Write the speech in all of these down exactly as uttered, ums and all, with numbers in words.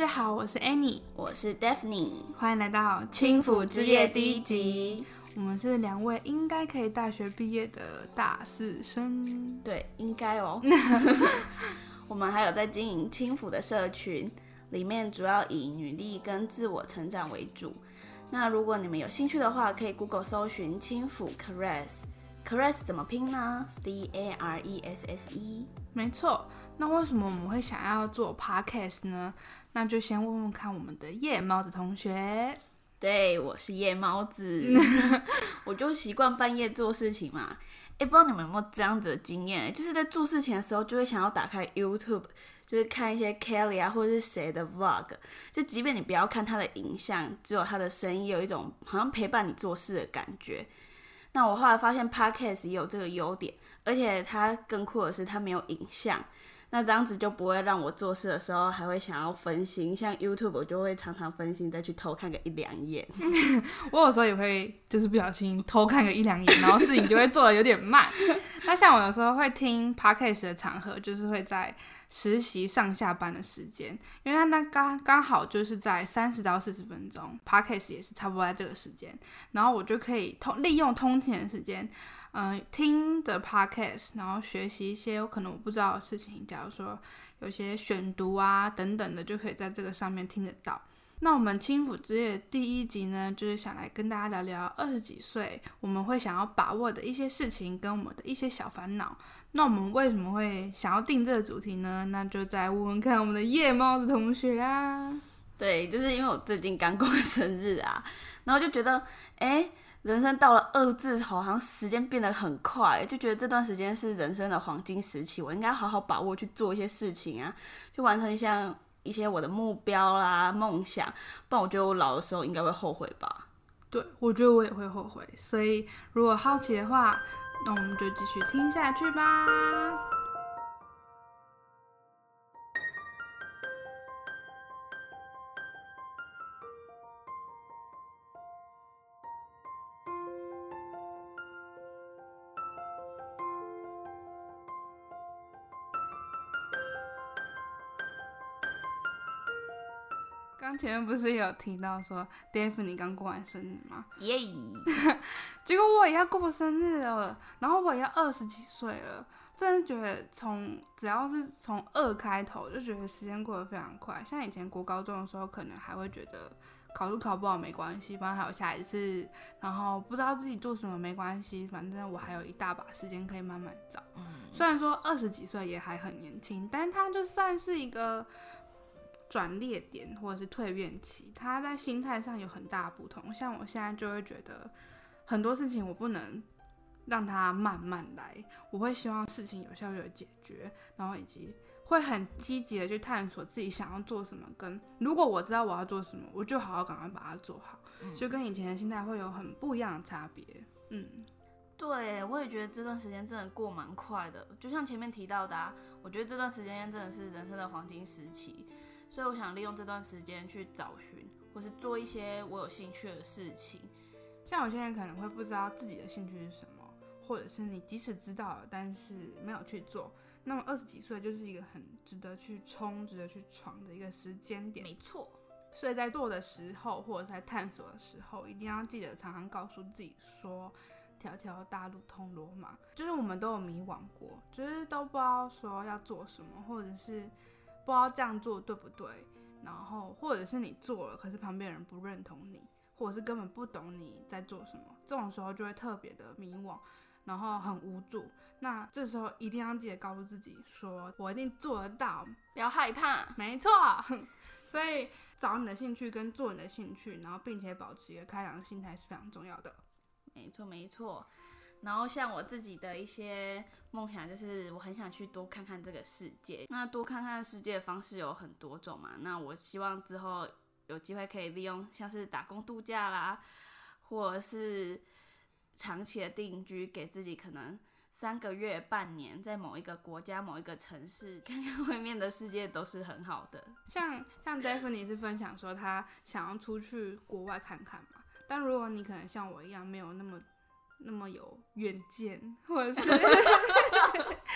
好，我是 Annie， 我是 Daphne， 欢迎来到轻抚之夜第一集。 我们是两位应该可以大学毕业的大四生。 对，应该哦。我们还有在经营轻抚的社群，里面主要以女力跟自我成长为主。那如果你们有兴趣的话，可以 Google 搜寻轻抚 Caress。Caress 怎么拼呢？ C A R E S S E。 没错，那为什么我们会想要做 podcast 呢？那就先问问看我们的夜猫子同学。 对，我是夜猫子。我就习惯半夜做事情嘛。哎，不知道你们有没有这样子的经验，就是在做事情的时候就会想要打开 YouTube， 就是看一些 Kelly 啊或者是谁的 Vlog， 就即便你不要看他的影像，只有他的声音，有一种好像陪伴你做事的感觉。那我后来发现 Podcast 也有这个优点，而且它更酷的是它没有影像，那这样子就不会让我做事的时候还会想要分心，像 YouTube 我就会常常分心再去偷看个一两眼。 我有时候也会就是不小心偷看个一两眼，然后事情就会做得有点慢。那像我有时候会听 Podcast 的场合，就是会在实习上下班的时间，因为它那刚刚好就是在三十到四十分钟 ，Podcast 也是差不多在这个时间，然后我就可以通利用通勤的时间，嗯、呃，听的 Podcast， 然后学习一些可能我不知道的事情，假如说有些选读啊等等的，就可以在这个上面听得到。那我们轻抚之夜第一集呢，就是想来跟大家聊聊二十几岁我们会想要把握的一些事情跟我们的一些小烦恼。那我们为什么会想要定这个主题呢？那就再问问看我们的夜猫的同学啊。 对，就是因为我最近刚过生日啊，然后就觉得哎，人生到了二字头，好像时间变得很快，就觉得这段时间是人生的黄金时期，我应该好好把握去做一些事情啊，去完成一项一些我的目标啦、梦想，不然我觉得我老的时候应该会后悔吧。 对，我觉得我也会后悔，所以如果好奇的话，那我们就继续听下去吧。刚前面不是有提到说 Daphne 刚过完生日吗？ 耶、 yeah! 结果我也要过生日了，然后我也要二十几岁了，真的觉得从只要是从二开头，就觉得时间过得非常快。像以前国高中的时候，可能还会觉得考试考不好没关系，反正还有下一次，然后不知道自己做什么没关系，反正我还有一大把时间可以慢慢找。嗯、虽然说二十几岁也还很年轻，但它就算是一个转捩点或者是蜕变期，它在心态上有很大的不同。像我现在就会觉得很多事情我不能让它慢慢来，我会希望事情有效率的解决，然后以及会很积极的去探索自己想要做什么，跟如果我知道我要做什么，我就好好赶快把它做好，嗯、就跟以前的心态会有很不一样的差别。嗯， 对，我也觉得这段时间真的过蛮快的，就像前面提到的啊，我觉得这段时间真的是人生的黄金时期。所以我想利用这段时间去找寻，或是做一些我有兴趣的事情。 像有些人可能会不知道自己的兴趣是什么，或者是你即使知道了，但是没有去做。那么二十几岁就是一个很值得去冲、值得去闯的一个时间点。 没错。 所以在做的时候，或者在探索的时候，一定要记得常常告诉自己说：“条条大路通罗马。”就是我们都有迷惘过，就是都不知道说要做什么，或者是不知道这样做对不对，然后或者是你做了，可是旁边人不认同你，或者是根本不懂你在做什么，这种时候就会特别的迷惘，然后很无助。那这时候一定要记得告诉自己说，我一定做得到， 不要害怕。 没错，所以找你的兴趣跟做你的兴趣，然后并且保持一个开朗的心态是非常重要的。 没错没错。然后像我自己的一些梦想，就是我很想去多看看这个世界。那多看看世界的方式有很多种嘛。那我希望之后有机会可以利用像是打工度假啦，或者是长期的定居，给自己可能三个月、半年，在某一个国家、某一个城市，看看外面的世界都是很好的。 像像 Daphne 是分享说她想要出去国外看看嘛，但如果你可能像我一样没有那么那么有远见，或者是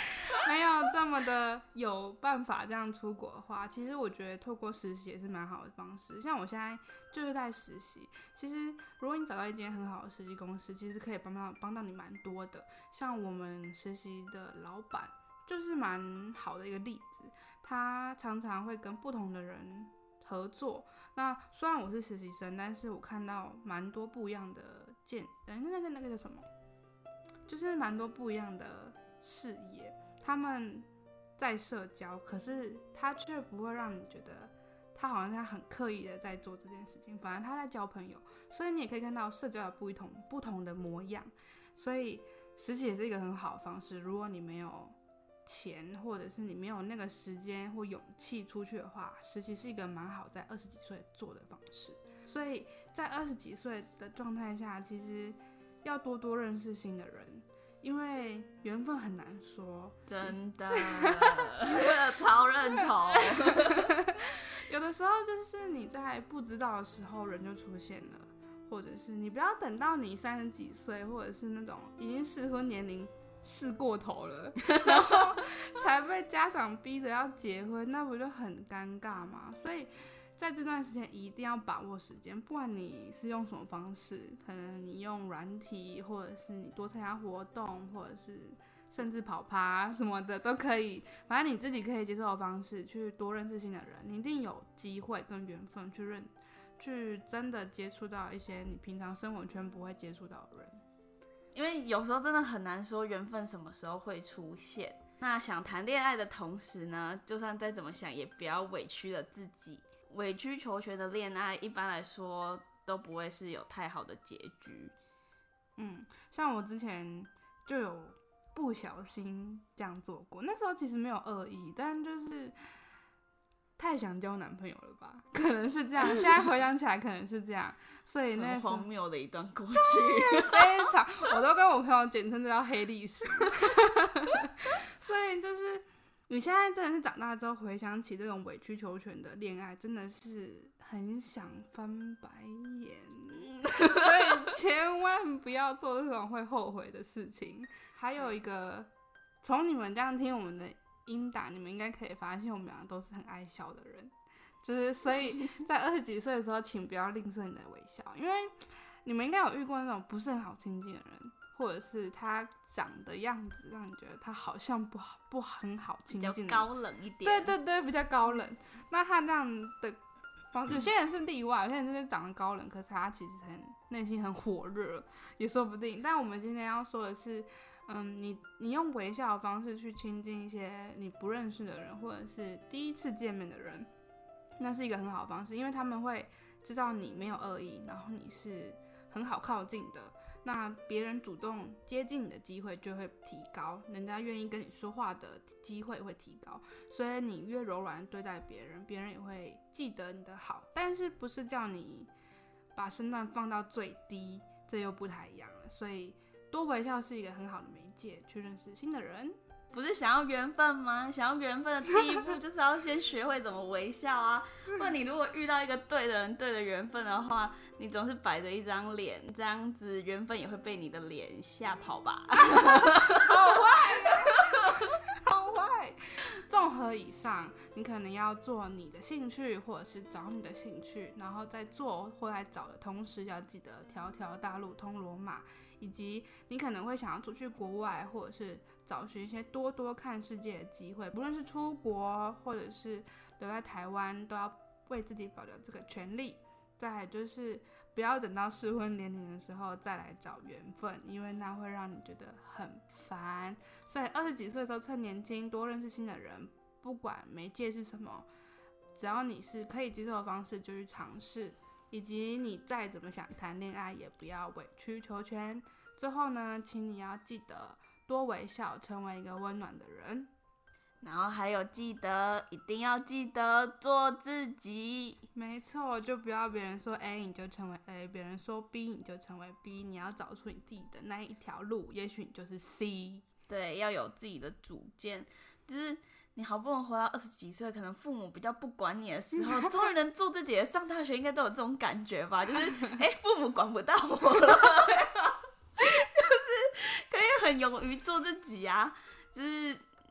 没有这么的有办法这样出国的话，其实我觉得透过实习也是蛮好的方式。像我现在就是在实习，其实如果你找到一间很好的实习公司，其实可以帮到帮到你蛮多的。像我们实习的老板就是蛮好的一个例子，他常常会跟不同的人合作。那虽然我是实习生，但是我看到蛮多不一样的见，哎，那那那个叫什么？就是蛮多不一样的视野。他们在社交，可是他却不会让你觉得他好像他很刻意的在做这件事情，反而他在交朋友。所以你也可以看到社交的不同不同的模样。所以实习也是一个很好的方式。如果你没有钱，或者是你没有那个时间或勇气出去的话，实习是一个蛮好在二十几岁做的方式。所以在二十几岁的状态下，其实要多多认识新的人，因为缘分很难说。 真的超认同。 有的时候就是你在不知道的时候人就出现了，或者是你不要等到你三十几岁，或者是那种已经适婚年龄试过头了，然后才被家长逼着要结婚，那不就很尴尬吗？所以在这段时间一定要把握时间，不管你是用什么方式，可能你用软体，或者是你多参加活动，或者是甚至跑趴什么的都可以，反正你自己可以接受的方式去多认识新的人，你一定有机会跟缘分去认去真的接触到一些你平常生活圈不会接触到的人。 因为有时候真的很难说缘分什么时候会出现。那想谈恋爱的同时呢，就算再怎么想也不要委屈了自己。委曲求全的恋爱一般来说都不会是有太好的结局。 嗯，像我之前就有不小心这样做过，那时候其实没有恶意，但就是太想交男朋友了吧，可能是这样。现在回想起来可能是这样，所以那很荒谬的一段过去。 非常，我都跟我朋友简称这叫黑历史。所以就是你现在真的是长大之后回想起这种委曲求全的恋爱，真的是很想翻白眼。所以千万不要做这种会后悔的事情。还有一个，从你们这样听我们的音档，你们应该可以发现我们两个都是很爱笑的人，就是所以在二十几岁的时候，请不要吝啬你的微笑，因为你们应该有遇过那种不是很好亲近的人，或者是他长的样子让你觉得他好像不好不很好亲近， 比较高冷一点。 对对对，比较高冷。那他这样的方，有些人是例外，有些人就是长得高冷，可是他其实很内心很火热，也说不定。但我们今天要说的是。嗯，你你用微笑的方式去亲近一些你不认识的人，或者是第一次见面的人，那是一个很好的方式，因为他们会知道你没有恶意，然后你是很好靠近的，那别人主动接近你的机会就会提高，人家愿意跟你说话的机会会提高，所以你越柔软对待别人，别人也会记得你的好，但是不是叫你把身段放到最低，这又不太一样了，所以多微笑是一个很好的媒介，去认识新的人。 不是想要缘分吗？想要缘分的第一步就是要先学会怎么微笑啊！不然你如果遇到一个对的人、对的缘分的话，你总是摆着一张脸，这样子缘分也会被你的脸吓跑吧？ 好坏，好坏。综合以上，你可能要做你的兴趣，或者是找你的兴趣，然后在做或在找的同时，要记得条条大路通罗马，以及你可能会想要出去国外，或者是找寻一些多多看世界的机会，不论是出国或者是留在台湾，都要为自己保留这个权利。再来就是不要等到适婚年龄的时候再来找缘分，因为那会让你觉得很烦。所以二十几岁的时候趁年轻多认识新的人，不管媒介是什么，只要你是可以接受的方式就去尝试，以及你再怎么想谈恋爱也不要委曲求全。最后呢，请你要记得多微笑，成为一个温暖的人。 然后还有记得，一定要记得做自己。 没错，就不要别人说 A 你就成为 A， 别人说 B 你就成为 B， 你要找出你自己的那一条路，也许你就是 C。 对，要有自己的主见，就是你好不容易活到二十几岁，可能父母比较不管你的时候，终于能做自己了。上大学应该都有这种感觉吧？就是哎、欸，父母管不到我了，就是可以很勇于做自己啊，就是。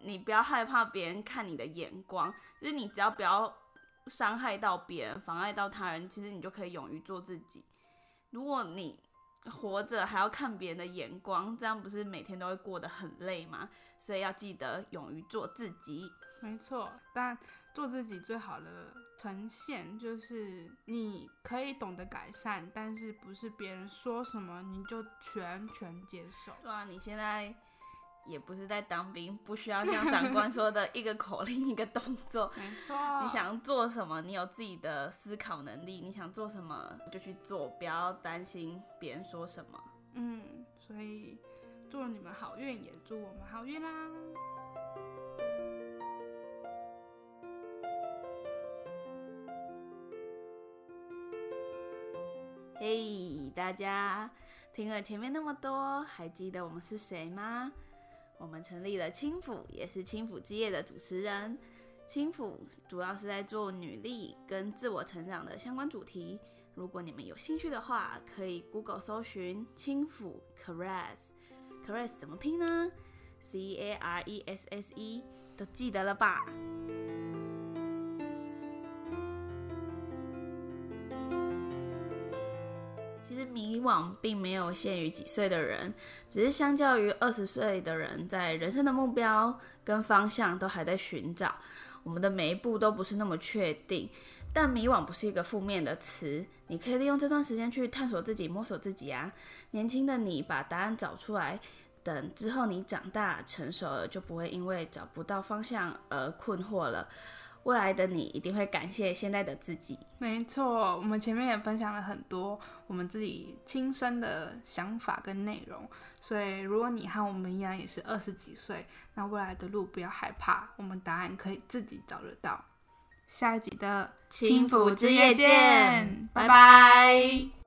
你不要害怕别人看你的眼光，就是你只要不要伤害到别人，妨碍到他人，其实你就可以勇于做自己。如果你活着还要看别人的眼光，这样不是每天都会过得很累吗？所以要记得勇于做自己。 没错，但做自己最好的呈现就是你可以懂得改善，但是不是别人说什么你就全权接受。 对啊，你现在也不是在当兵，不需要像长官说的一个口令一个动作。 没错， 你想做什么，你有自己的思考能力，你想做什么就去做，不要担心别人说什么。 嗯，所以祝你们好运，也祝我们好运啦。 嘿、hey, 大家听了前面那么多，还记得我们是谁吗？我们成立了轻抚，也是轻抚之夜的主持人。轻抚主要是在做女力跟自我成长的相关主题。如果你们有兴趣的话，可以 Google 搜寻轻抚 Caress。Caress 怎么拼呢？ C A R E S S E 都记得了吧？其实迷惘并没有限于几岁的人，只是相较于二十岁的人，在人生的目标跟方向都还在寻找，我们的每一步都不是那么确定。但迷惘不是一个负面的词，你可以利用这段时间去探索自己，摸索自己啊。年轻的你把答案找出来，等之后你长大成熟了，就不会因为找不到方向而困惑了。未来的你一定会感谢现在的自己。 没错，我们前面也分享了很多我们自己亲身的想法跟内容，所以如果你和我们一样也是二十几岁，那未来的路不要害怕，我们答案可以自己找得到。下一集的轻抚之夜见， 拜拜拜。